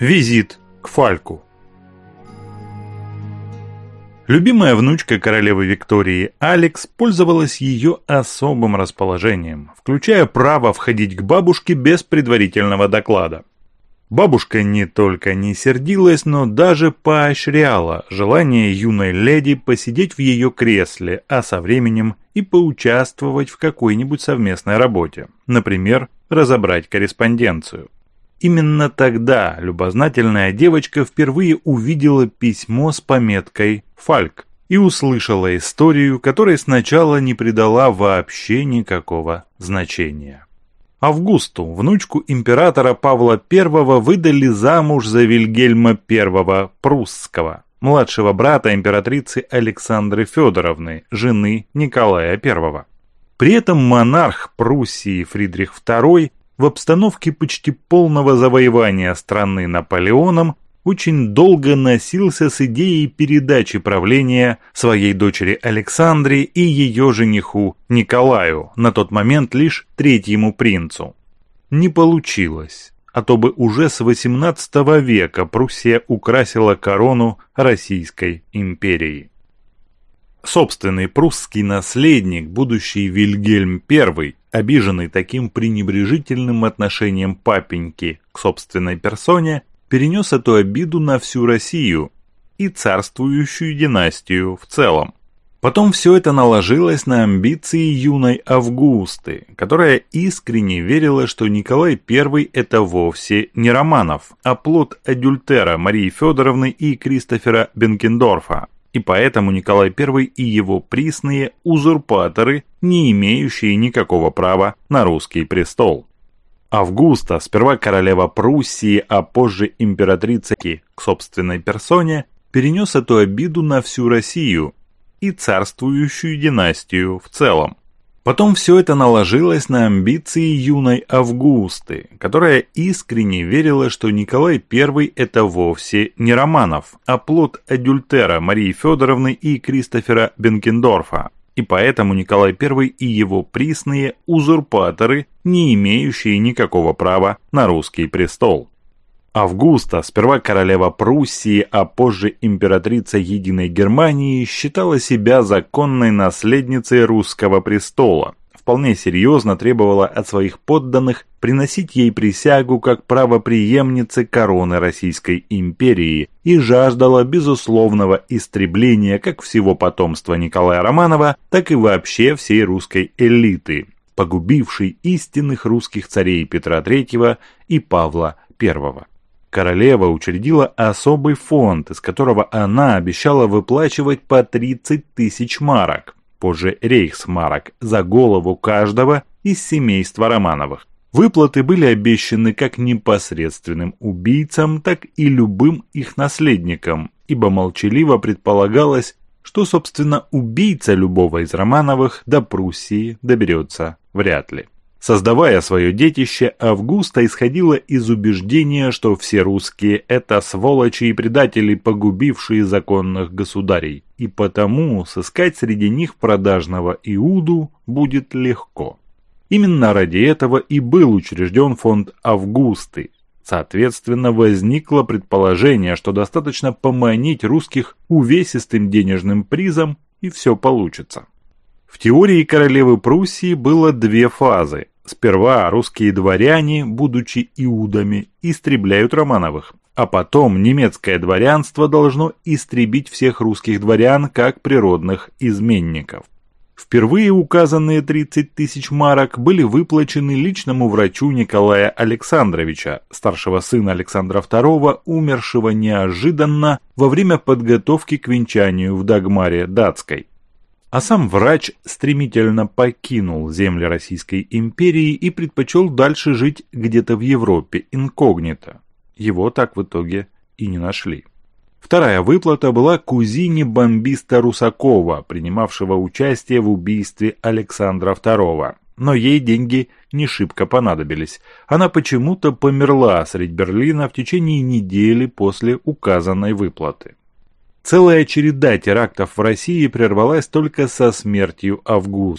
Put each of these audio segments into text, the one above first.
Визит к Фальку. Любимая внучка королевы Виктории Алекс пользовалась ее особым расположением, включая право входить к бабушке без предварительного доклада. Бабушка не только не сердилась, но даже поощряла желание юной леди посидеть в ее кресле, а со временем и поучаствовать в какой-нибудь совместной работе, например, разобрать корреспонденцию. Именно тогда любознательная девочка впервые увидела письмо с пометкой «Фальк» и услышала историю, которой сначала не придала вообще никакого значения. Августу, внучку императора Павла I, выдали замуж за Вильгельма I Прусского, младшего брата императрицы Александры Федоровны, жены Николая I. При этом монарх Пруссии Фридрих II в обстановке почти полного завоевания страны Наполеоном очень долго носился с идеей передачи правления своей дочери Александре и ее жениху Николаю, на тот момент лишь третьему принцу. Не получилось, а то бы уже с XVIII века Пруссия украсила корону Российской империи. Собственный прусский наследник, будущий Вильгельм I, обиженный таким пренебрежительным отношением папеньки к собственной персоне, перенес эту обиду на всю Россию и царствующую династию в целом. Потом все это наложилось на амбиции юной Августы, которая искренне верила, что Николай I – это вовсе не Романов, а плод адюльтера Марии Федоровны и Кристофера Бенкендорфа. И поэтому Николай I и его присные узурпаторы, не имеющие никакого права на русский престол. Августа, сперва королева Пруссии, а позже императрица к собственной персоне, перенес эту обиду на всю Россию и царствующую династию в целом. Потом все это наложилось на амбиции юной Августы, которая искренне верила, что Николай I – это вовсе не Романов, а плод адюльтера Марии Федоровны и Кристофера Бенкендорфа. И поэтому Николай I и его присные узурпаторы, не имеющие никакого права на русский престол. Августа, сперва королева Пруссии, а позже императрица Единой Германии, считала себя законной наследницей русского престола. Вполне серьезно требовала от своих подданных приносить ей присягу как правопреемницы короны Российской империи и жаждала безусловного истребления как всего потомства Николая Романова, так и вообще всей русской элиты, погубившей истинных русских царей Петра III и Павла I. Королева учредила особый фонд, из которого она обещала выплачивать по 30 тысяч марок, позже рейхсмарок, за голову каждого из семейства Романовых. Выплаты были обещаны как непосредственным убийцам, так и любым их наследникам, ибо молчаливо предполагалось, что, собственно, убийца любого из Романовых до Пруссии доберется вряд ли. Создавая свое детище, Августа исходила из убеждения, что все русские – это сволочи и предатели, погубившие законных государей, и потому сыскать среди них продажного Иуду будет легко. Именно ради этого и был учрежден фонд Августы. Соответственно, возникло предположение, что достаточно поманить русских увесистым денежным призом, и все получится. В теории королевы Пруссии было две фазы. Сперва русские дворяне, будучи иудами, истребляют Романовых, а потом немецкое дворянство должно истребить всех русских дворян как природных изменников. Впервые указанные 30 тысяч марок были выплачены личному врачу Николая Александровича, старшего сына Александра II, умершего неожиданно во время подготовки к венчанию в Дагмаре Датской. А сам врач стремительно покинул земли Российской империи и предпочел дальше жить где-то в Европе инкогнито. Его так в итоге и не нашли. Вторая выплата была кузине бомбиста Русакова, принимавшего участие в убийстве Александра II. Но ей деньги не шибко понадобились. Она почему-то померла средь Берлина в течение недели после указанной выплаты. Целая череда терактов в России прервалась только со смертью Августы.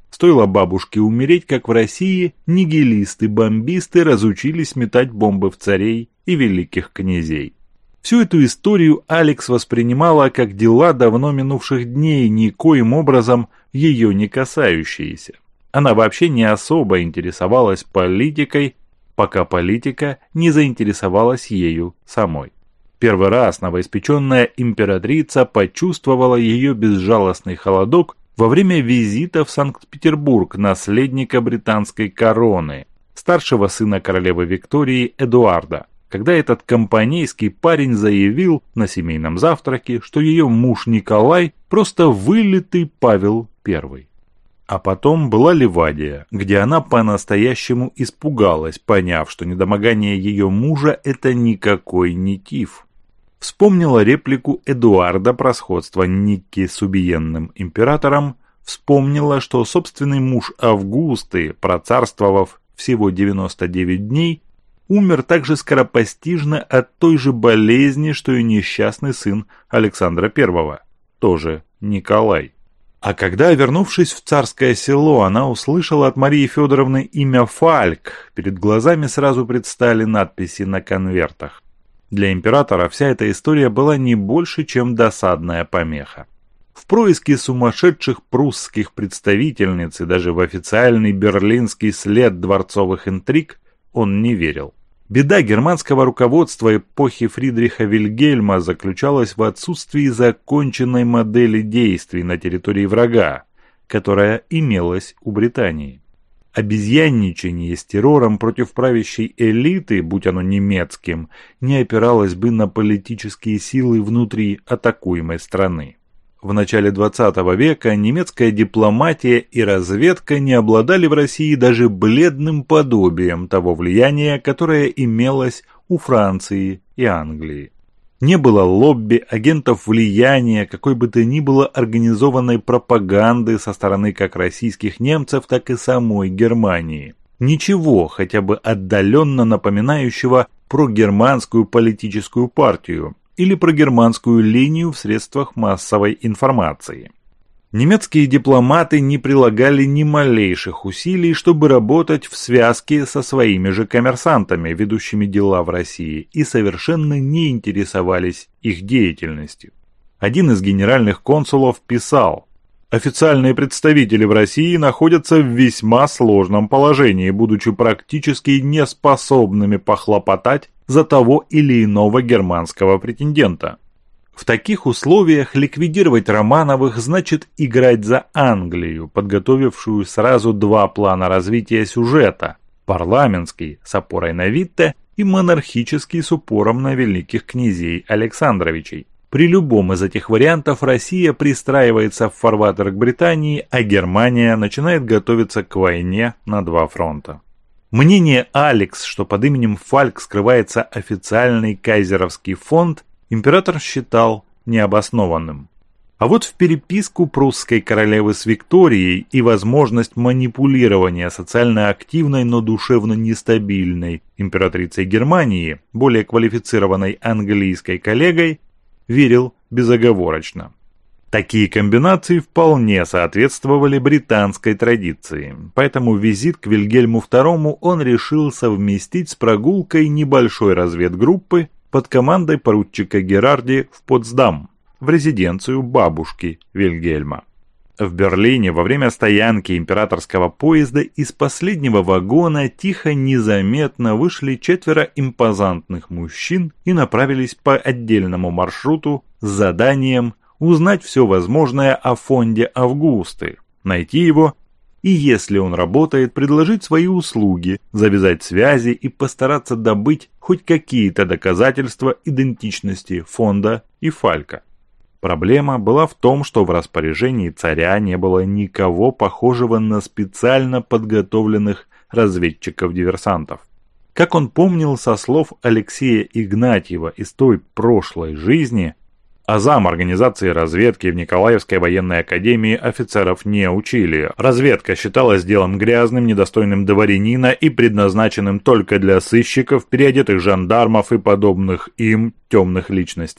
Стоило бабушке умереть, как в России нигилисты-бомбисты разучились метать бомбы в царей и великих князей. Всю эту историю Алекс воспринимала как дела давно минувших дней, никоим образом ее не касающиеся. Она вообще не особо интересовалась политикой, пока политика не заинтересовалась ею самой. Первый раз новоиспеченная императрица почувствовала ее безжалостный холодок во время визита в Санкт-Петербург наследника британской короны, старшего сына королевы Виктории Эдуарда, когда этот компанейский парень заявил на семейном завтраке, что ее муж Николай просто вылитый Павел I. А потом была Ливадия, где она по-настоящему испугалась, поняв, что недомогание ее мужа – это никакой не тиф. Вспомнила реплику Эдуарда про сходство Никки с убиенным императором, вспомнила, что собственный муж Августы, процарствовав всего 99 дней, умер так же скоропостижно от той же болезни, что и несчастный сын Александра I, тоже Николай. А когда, вернувшись в Царское Село, она услышала от Марии Федоровны имя Фальк, перед глазами сразу предстали надписи на конвертах. Для императора вся эта история была не больше, чем досадная помеха. В происки сумасшедших прусских представительниц и даже в официальный берлинский след дворцовых интриг он не верил. Беда германского руководства эпохи Фридриха Вильгельма заключалась в отсутствии законченной модели действий на территории врага, которая имелась у Британии. Обезьянничание с террором против правящей элиты, будь оно немецким, не опиралось бы на политические силы внутри атакуемой страны. В начале XX века немецкая дипломатия и разведка не обладали в России даже бледным подобием того влияния, которое имелось у Франции и Англии. Не было лобби, агентов влияния, какой бы то ни было организованной пропаганды со стороны как российских немцев, так и самой Германии. Ничего, хотя бы отдаленно напоминающего прогерманскую политическую партию или прогерманскую линию в средствах массовой информации. Немецкие дипломаты не прилагали ни малейших усилий, чтобы работать в связке со своими же коммерсантами, ведущими дела в России, и совершенно не интересовались их деятельностью. Один из генеральных консулов писал: «Официальные представители в России находятся в весьма сложном положении, будучи практически неспособными похлопотать за того или иного германского претендента». В таких условиях ликвидировать Романовых значит играть за Англию, подготовившую сразу два плана развития сюжета – парламентский с опорой на Витте и монархический с упором на великих князей Александровичей. При любом из этих вариантов Россия пристраивается в фарватер к Британии, а Германия начинает готовиться к войне на два фронта. Мнение Алекс, что под именем Фальк скрывается официальный кайзеровский фонд, император считал необоснованным. А вот в переписку прусской королевы с Викторией и возможность манипулирования социально активной, но душевно нестабильной императрицей Германии, более квалифицированной английской коллегой, верил безоговорочно. Такие комбинации вполне соответствовали британской традиции, поэтому визит к Вильгельму II он решил совместить с прогулкой небольшой разведгруппы под командой поручика Герарди в Потсдам, в резиденцию бабушки Вильгельма. В Берлине во время стоянки императорского поезда из последнего вагона тихо, незаметно вышли 4 импозантных мужчин и направились по отдельному маршруту с заданием узнать все возможное о фонде Августы, найти его и, если он работает, предложить свои услуги, завязать связи и постараться добыть хоть какие-то доказательства идентичности фонда и Фалька. Проблема была в том, что в распоряжении царя не было никого похожего на специально подготовленных разведчиков-диверсантов. Как он помнил со слов Алексея Игнатьева из той прошлой жизни, азам организации разведки в Николаевской военной академии офицеров не учили. Разведка считалась делом грязным, недостойным дворянина и предназначенным только для сыщиков, переодетых жандармов и подобных им темных личностей.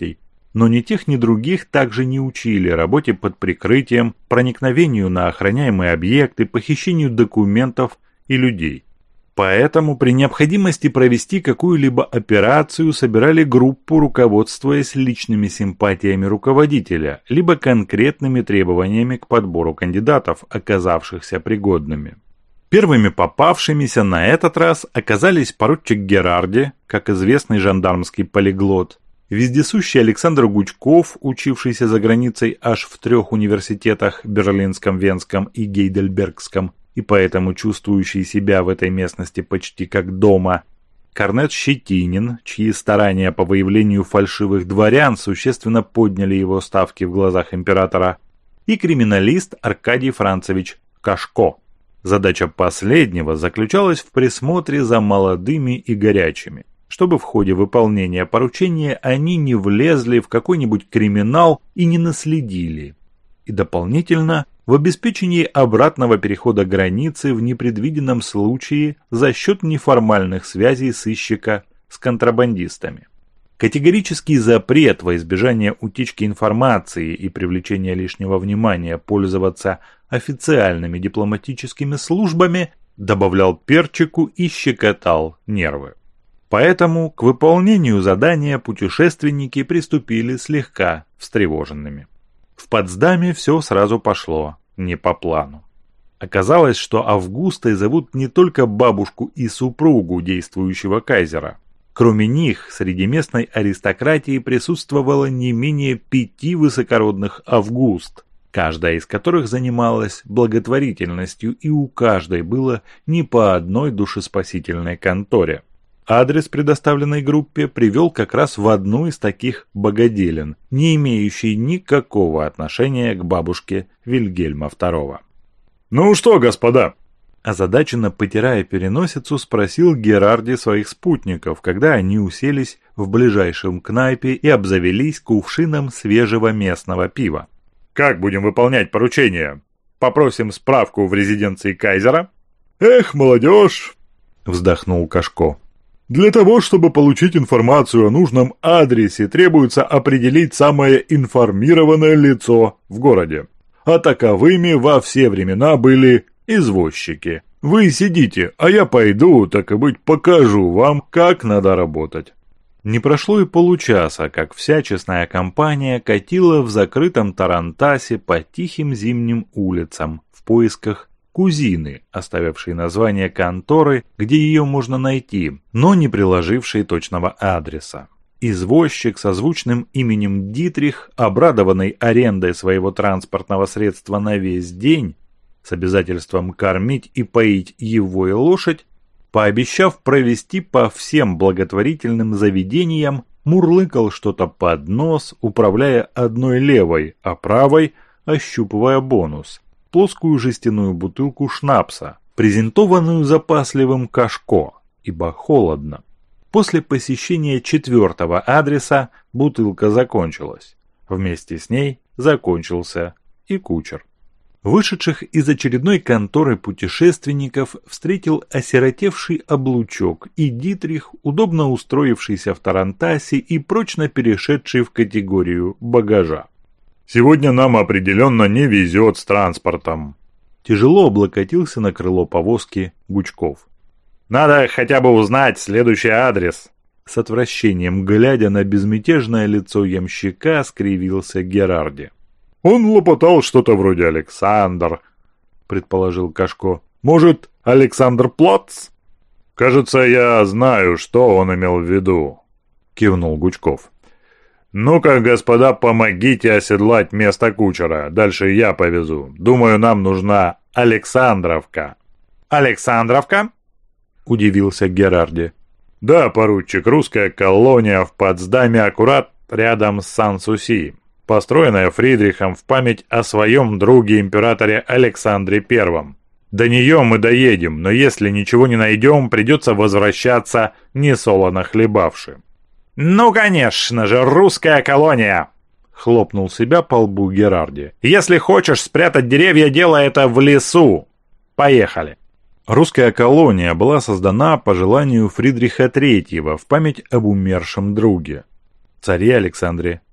Но ни тех, ни других также не учили работе под прикрытием, проникновению на охраняемые объекты, похищению документов и людей. Поэтому при необходимости провести какую-либо операцию собирали группу, руководствуясь личными симпатиями руководителя, либо конкретными требованиями к подбору кандидатов, оказавшихся пригодными. Первыми попавшимися на этот раз оказались поручик Герарди, как известный жандармский полиглот, вездесущий Александр Гучков, учившийся за границей аж в 3 университетах – Берлинском, Венском и Гейдельбергском, и поэтому чувствующий себя в этой местности почти как дома, корнет Щетинин, чьи старания по выявлению фальшивых дворян существенно подняли его ставки в глазах императора, и криминалист Аркадий Францевич Кашко. Задача последнего заключалась в присмотре за молодыми и горячими, чтобы в ходе выполнения поручения они не влезли в какой-нибудь криминал и не наследили, и дополнительно в обеспечении обратного перехода границы в непредвиденном случае за счет неформальных связей сыщика с контрабандистами. Категорический запрет во избежание утечки информации и привлечения лишнего внимания пользоваться официальными дипломатическими службами добавлял перчику и щекотал нервы. Поэтому к выполнению задания путешественники приступили слегка встревоженными. В Потсдаме все сразу пошло не по плану. Оказалось, что Августой зовут не только бабушку и супругу действующего кайзера. Кроме них, среди местной аристократии присутствовало не менее 5 высокородных Август, каждая из которых занималась благотворительностью, и у каждой было не по одной душеспасительной конторе. Адрес предоставленной группе привел как раз в одну из таких богоделен, не имеющей никакого отношения к бабушке Вильгельма II. «Ну что, господа?» Озадаченно потирая переносицу, спросил Герарди своих спутников, когда они уселись в ближайшем кнайпе и обзавелись кувшином свежего местного пива. «Как будем выполнять поручение? Попросим справку в резиденции кайзера?» «Эх, молодежь!» – вздохнул Кашко. «Для того, чтобы получить информацию о нужном адресе, требуется определить самое информированное лицо в городе. А таковыми во все времена были извозчики. Вы сидите, а я пойду, так и быть, покажу вам, как надо работать». Не прошло и получаса, как вся честная компания катила в закрытом тарантасе по тихим зимним улицам в поисках кузины, оставившей название конторы, где ее можно найти, но не приложившей точного адреса. Извозчик со звучным именем Дитрих, обрадованный арендой своего транспортного средства на весь день, с обязательством кормить и поить его и лошадь, пообещав провести по всем благотворительным заведениям, мурлыкал что-то под нос, управляя одной левой, а правой ощупывая бонус – плоскую жестяную бутылку шнапса, презентованную запасливым Кашко, ибо холодно. После посещения 4-го адреса бутылка закончилась. Вместе с ней закончился и кучер. Вышедших из очередной конторы путешественников встретил осиротевший облучок и Дитрих, удобно устроившийся в тарантасе и прочно перешедший в категорию багажа. «Сегодня нам определенно не везет с транспортом», – тяжело облокотился на крыло повозки Гучков. «Надо хотя бы узнать следующий адрес». С отвращением, глядя на безмятежное лицо ямщика, скривился Герарди. «Он лопотал что-то вроде Александр», — предположил Кашко. «Может, Александр Плац?» «Кажется, я знаю, что он имел в виду», — кивнул Гучков. «Ну-ка, господа, помогите оседлать место кучера. Дальше я повезу. Думаю, нам нужна Александровка». «Александровка?» — удивился Герарди. «Да, поручик, русская колония в Потсдаме аккурат рядом с Сан-Суси, построенная Фридрихом в память о своем друге императоре Александре I. До нее мы доедем, но если ничего не найдем, придется возвращаться несолоно хлебавши». «Ну, конечно же, русская колония!» — хлопнул себя по лбу Герарди. «Если хочешь спрятать деревья, делай это в лесу. Поехали!» Русская колония была создана по желанию Фридриха III в память об умершем друге, царе Александре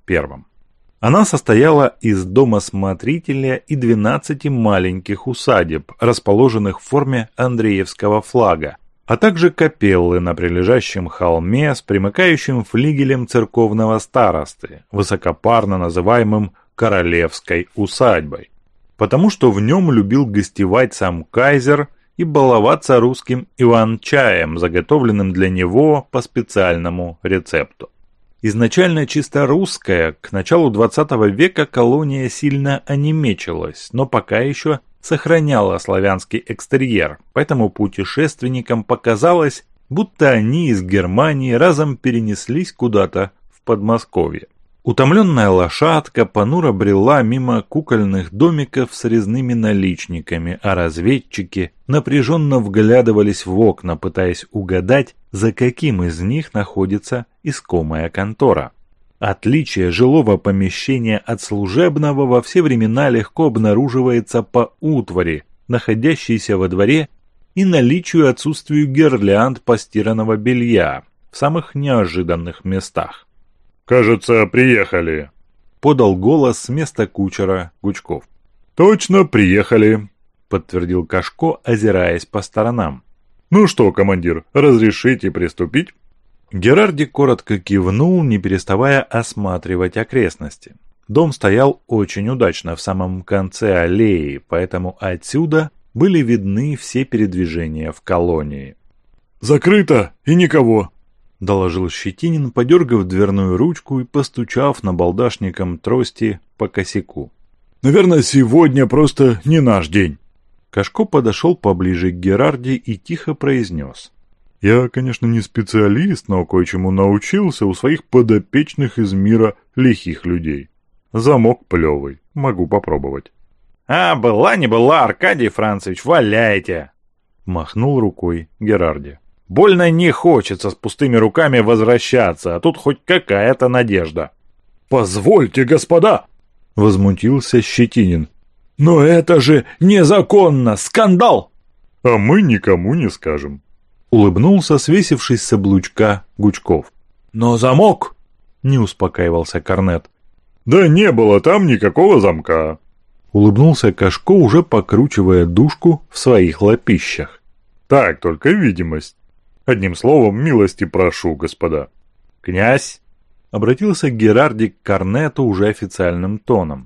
I. Она состояла из дома смотрителя и 12 маленьких усадеб, расположенных в форме Андреевского флага, а также капеллы на прилежащем холме с примыкающим флигелем церковного старосты, высокопарно называемым Королевской усадьбой, потому что в нем любил гостевать сам кайзер и баловаться русским иван-чаем, заготовленным для него по специальному рецепту. Изначально чисто русская, к началу XX века колония сильно онемечилась, но пока еще сохраняла славянский экстерьер, поэтому путешественникам показалось, будто они из Германии разом перенеслись куда-то в Подмосковье. Утомленная лошадка понуро брела мимо кукольных домиков с резными наличниками, а разведчики напряженно вглядывались в окна, пытаясь угадать, за каким из них находится искомая контора. Отличие жилого помещения от служебного во все времена легко обнаруживается по утвари, находящейся во дворе, и наличию отсутствию гирлянд постиранного белья в самых неожиданных местах. «Кажется, приехали», — подал голос с места кучера Гучков. «Точно приехали», — подтвердил Кашко, озираясь по сторонам. «Ну что, командир, разрешите приступить?» Герарди коротко кивнул, не переставая осматривать окрестности. Дом стоял очень удачно в самом конце аллеи, поэтому отсюда были видны все передвижения в колонии. «Закрыто и никого», — доложил Щетинин, подергав дверную ручку и постучав набалдашником трости по косяку. «Наверное, сегодня просто не наш день». Кашко подошел поближе к Герарди и тихо произнес. «Я, конечно, не специалист, но кое-чему научился у своих подопечных из мира лихих людей. Замок плевый, могу попробовать». «А, была не была, Аркадий Францевич, валяйте!» — махнул рукой Герарди. «Больно не хочется с пустыми руками возвращаться, а тут хоть какая-то надежда». «Позвольте, господа!» — возмутился Щетинин. «Но это же незаконно! Скандал!» «А мы никому не скажем», — улыбнулся, свесившись с облучка Гучков. «Но замок!» — не успокаивался Корнет. «Да не было там никакого замка», — улыбнулся Кашко, уже покручивая дужку в своих лапищах. «Так, только видимость. Одним словом, милости прошу, господа». «Князь!» — обратился Герарди к Корнету уже официальным тоном.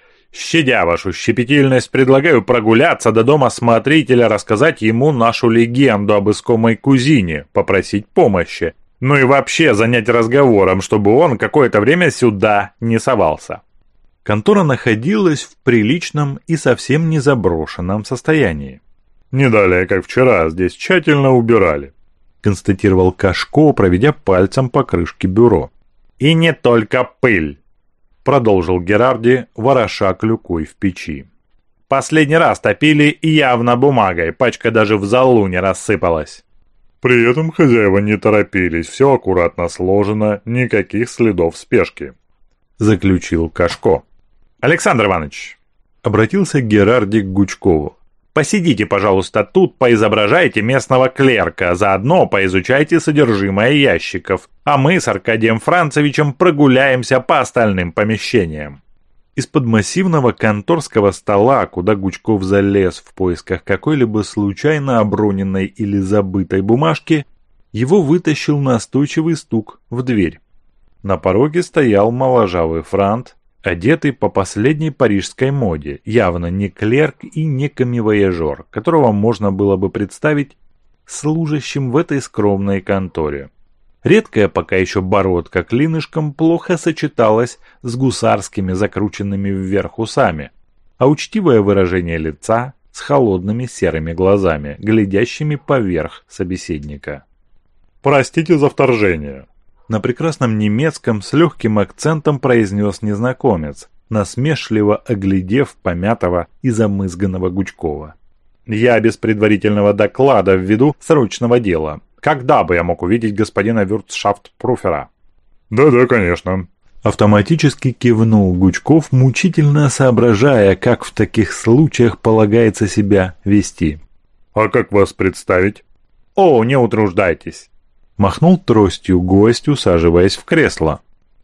«Щадя вашу щепетильность, предлагаю прогуляться до дома смотрителя, рассказать ему нашу легенду об искомой кузине, попросить помощи, ну и вообще занять разговором, чтобы он какое-то время сюда не совался». Контора находилась в приличном и совсем не заброшенном состоянии. «Не далее, как вчера, здесь тщательно убирали», — констатировал Кашко, проведя пальцем по крышке бюро. «И не только пыль», — продолжил Герарди, вороша клюкой в печи. «Последний раз топили и явно бумагой, пачка даже в золу не рассыпалась». При этом хозяева не торопились, все аккуратно сложено, никаких следов спешки, — заключил Кашко. «Александр Иванович», — обратился Герарди к Гучкову, — «посидите, пожалуйста, тут, поизображайте местного клерка, заодно поизучайте содержимое ящиков, а мы с Аркадием Францевичем прогуляемся по остальным помещениям». Из-под массивного конторского стола, куда Гучков залез в поисках какой-либо случайно оброненной или забытой бумажки, его вытащил настойчивый стук в дверь. На пороге стоял моложавый франт, одетый по последней парижской моде, явно не клерк и не коммивояжер, которого можно было бы представить служащим в этой скромной конторе. Редкая пока еще бородка клинышком плохо сочеталась с гусарскими закрученными вверх усами, а учтивое выражение лица с холодными серыми глазами, глядящими поверх собеседника. «Простите за вторжение», — на прекрасном немецком с легким акцентом произнес незнакомец, насмешливо оглядев помятого и замызганного Гучкова. «Я без предварительного доклада ввиду срочного дела. Когда бы я мог увидеть господина Вюртшафтпруфера?» «Да-да, конечно», — автоматически кивнул Гучков, мучительно соображая, как в таких случаях полагается себя вести. «А как вас представить?» «О, не утруждайтесь», — махнул тростью гость, усаживаясь в кресло.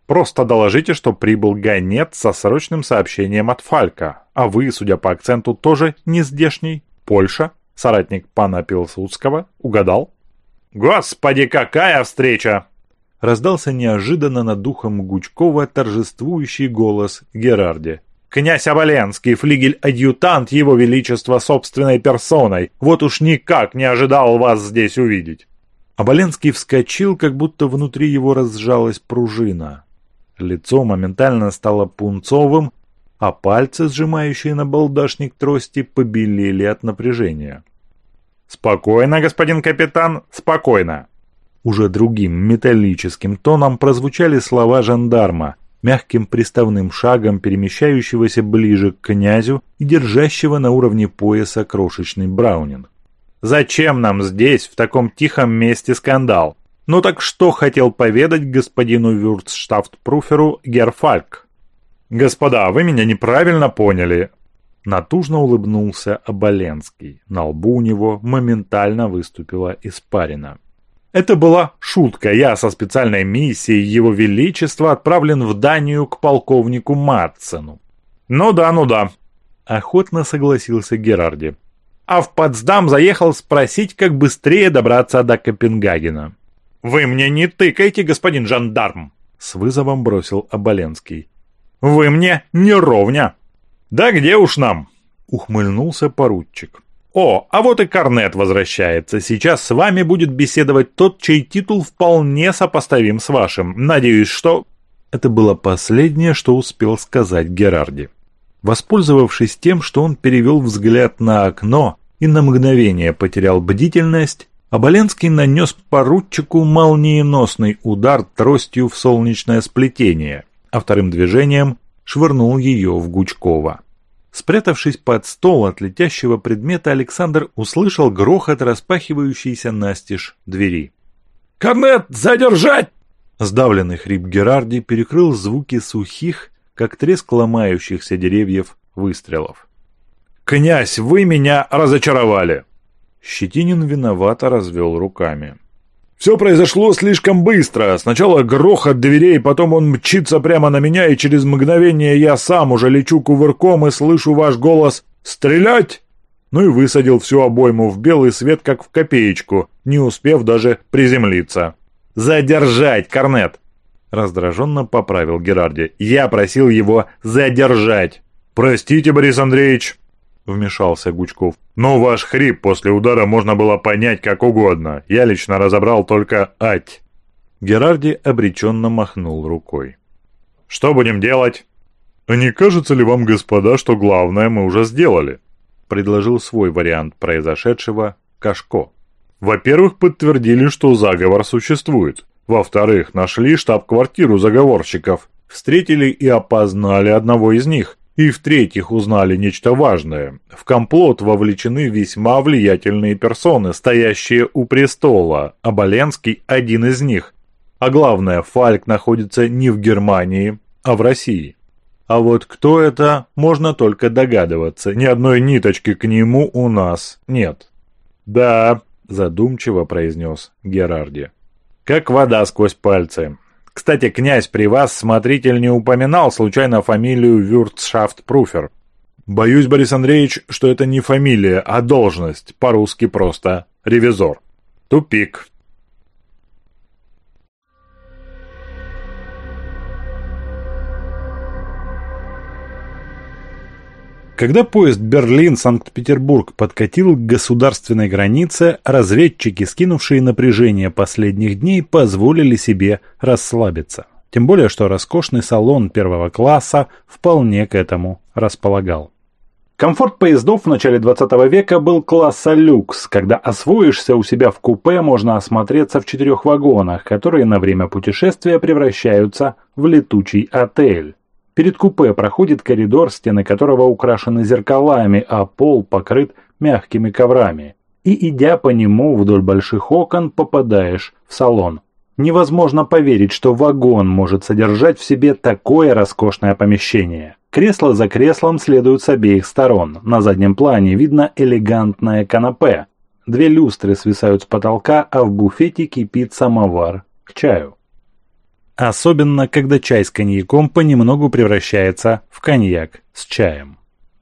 Просто доложите, что прибыл гонец со срочным сообщением от Фалька. А вы, судя по акценту, тоже не здешний? Польша? Соратник пана Пилсудского? Угадал? Господи, какая встреча! Раздался неожиданно над духом Гучкова торжествующий голос Герарди. «Князь Оболенский, флигель-адъютант его величества собственной персоной, вот уж никак не ожидал вас здесь увидеть!» Оболенский вскочил, как будто внутри его разжалась пружина. Лицо моментально стало пунцовым, а пальцы, сжимающие набалдашник трости, побелели от напряжения. «Спокойно, господин капитан, спокойно!» Уже другим металлическим тоном прозвучали слова жандарма, мягким приставным шагом перемещающегося ближе к князю и держащего на уровне пояса крошечный браунинг. «Зачем нам здесь, в таком тихом месте, скандал? Ну так что хотел поведать господину Вюрцштафтпруферу герр Фальк?» «Господа, вы меня неправильно поняли!» Натужно улыбнулся Оболенский. На лбу у него моментально выступила испарина. Это была шутка. Я со специальной миссией Его Величества отправлен в Данию к полковнику Мадсену. Ну да. Охотно согласился Герарди. А в Потсдам заехал спросить, как быстрее добраться до Копенгагена. Вы мне не тыкайте, господин жандарм! С вызовом бросил Оболенский. Вы мне не ровня. Да где уж нам? Ухмыльнулся поручик. «О, а вот и корнет возвращается. Сейчас с вами будет беседовать тот, чей титул вполне сопоставим с вашим. Надеюсь, что...» Это было последнее, что успел сказать Герарди. Воспользовавшись тем, что он перевел взгляд на окно и на мгновение потерял бдительность, Оболенский нанес поручику молниеносный удар тростью в солнечное сплетение, а вторым движением швырнул ее в Гучкова. Спрятавшись под стол от летящего предмета, Александр услышал грохот распахивающейся настежь двери. «Корнет, задержать!» Сдавленный хрип Герарди перекрыл звуки сухих, как треск ломающихся деревьев, выстрелов. «Князь, вы меня разочаровали!» Щетинин виновато развел руками. «Все произошло слишком быстро. Сначала грохот дверей, потом он мчится прямо на меня, и через мгновение я сам уже лечу кувырком и слышу ваш голос «Стрелять!» Ну и высадил всю обойму в белый свет, как в копеечку, не успев даже приземлиться. «Задержать, корнет!» Раздраженно поправил Герарди. «Я просил его задержать!» «Простите, Борис Андреевич!» Вмешался Гучков. «Но ваш хрип после удара можно было понять как угодно. Я лично разобрал только «ать». Герарди обреченно махнул рукой. «Что будем делать?» «А не кажется ли вам, господа, что главное мы уже сделали?» Предложил свой вариант произошедшего Кашко. «Во-первых, подтвердили, что заговор существует. Во-вторых, нашли штаб-квартиру заговорщиков. Встретили и опознали одного из них. И в-третьих, узнали нечто важное. В комплот вовлечены весьма влиятельные персоны, стоящие у престола. Оболенский – один из них. А главное, Фальк находится не в Германии, а в России. А вот кто это, можно только догадываться. Ни одной ниточки к нему у нас нет». «Да», – задумчиво произнес Герарди. «Как вода сквозь пальцы. Кстати, князь, при вас смотритель не упоминал случайно фамилию Вюрцштафтпруфер?» «Боюсь, Борис Андреевич, что это не фамилия, а должность. По-русски просто. Ревизор». Тупик. Когда поезд Берлин-Санкт-Петербург подкатил к государственной границе, разведчики, скинувшие напряжение последних дней, позволили себе расслабиться. Тем более, что роскошный салон первого класса вполне к этому располагал. Комфорт поездов в начале 20 века был класса люкс. Когда освоишься у себя в купе, можно осмотреться в 4 вагонах, которые на время путешествия превращаются в летучий отель. Перед купе проходит коридор, стены которого украшены зеркалами, а пол покрыт мягкими коврами. И, идя по нему вдоль больших окон, попадаешь в салон. Невозможно поверить, что вагон может содержать в себе такое роскошное помещение. Кресло за креслом следуют с обеих сторон. На заднем плане видно элегантное канапе. 2 люстры свисают с потолка, а в буфете кипит самовар к чаю. особенно когда чай с коньяком понемногу превращается в коньяк с чаем.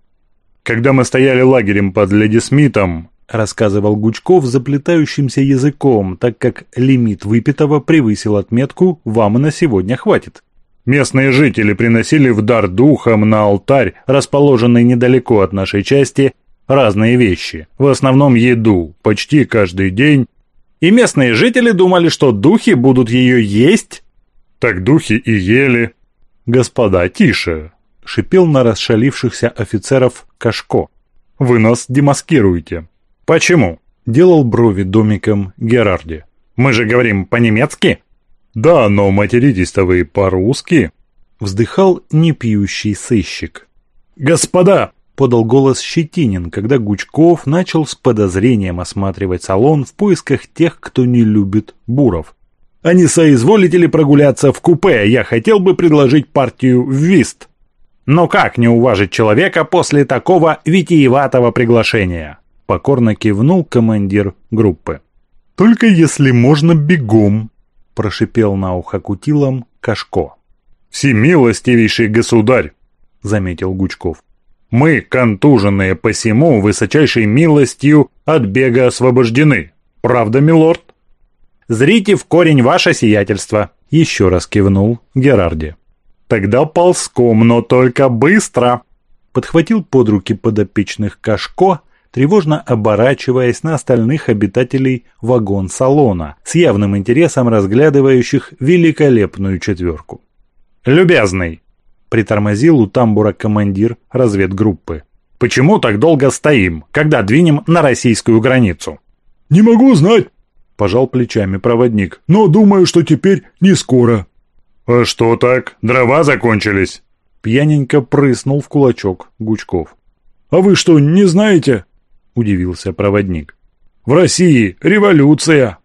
«Когда мы стояли лагерем под Леди Смитом», — рассказывал Гучков заплетающимся языком, так как лимит выпитого превысил отметку «вам на сегодня хватит». местные жители приносили в дар духам на алтарь, расположенный недалеко от нашей части, разные вещи, в основном еду, почти каждый день. И местные жители думали, что духи будут ее есть? Так духи и ели. «Господа, тише!» — шипел на расшалившихся офицеров Кашко. «Вы нас демаскируете». «Почему?» — делал брови домиком Герарди. «Мы же говорим по-немецки?» «Да, но материтесь-то вы по-русски», — вздыхал непьющий сыщик. «Господа!» — подал голос Щетинин, когда Гучков начал с подозрением осматривать салон в поисках тех, кто не любит буров. «А не соизволите ли прогуляться в купе? Я хотел бы предложить партию в вист». «Но как не уважить человека после такого витиеватого приглашения?» — покорно кивнул командир группы. «Только если можно бегом», — прошипел на ухо Кутилам Кашко. «Всемилостивейший государь», — заметил Гучков. «Мы, контуженные посему, высочайшей милостью от бега освобождены. Правда, милорд?» «Зрите в корень ваше сиятельство», — еще раз кивнул Герарди. «Тогда ползком, но только быстро», — подхватил под руки подопечных Кашко, тревожно оборачиваясь на остальных обитателей вагон-салона, с явным интересом разглядывающих великолепную четверку. «Любезный», — притормозил у тамбура командир разведгруппы. «Почему так долго стоим, когда двинем на российскую границу?» «Не могу знать», — пожал плечами проводник, «но думаю, что теперь не скоро». «А что так? Дрова закончились?» Пьяненько прыснул в кулачок Гучков. «А вы что, не знаете?» — удивился проводник. «В России революция!»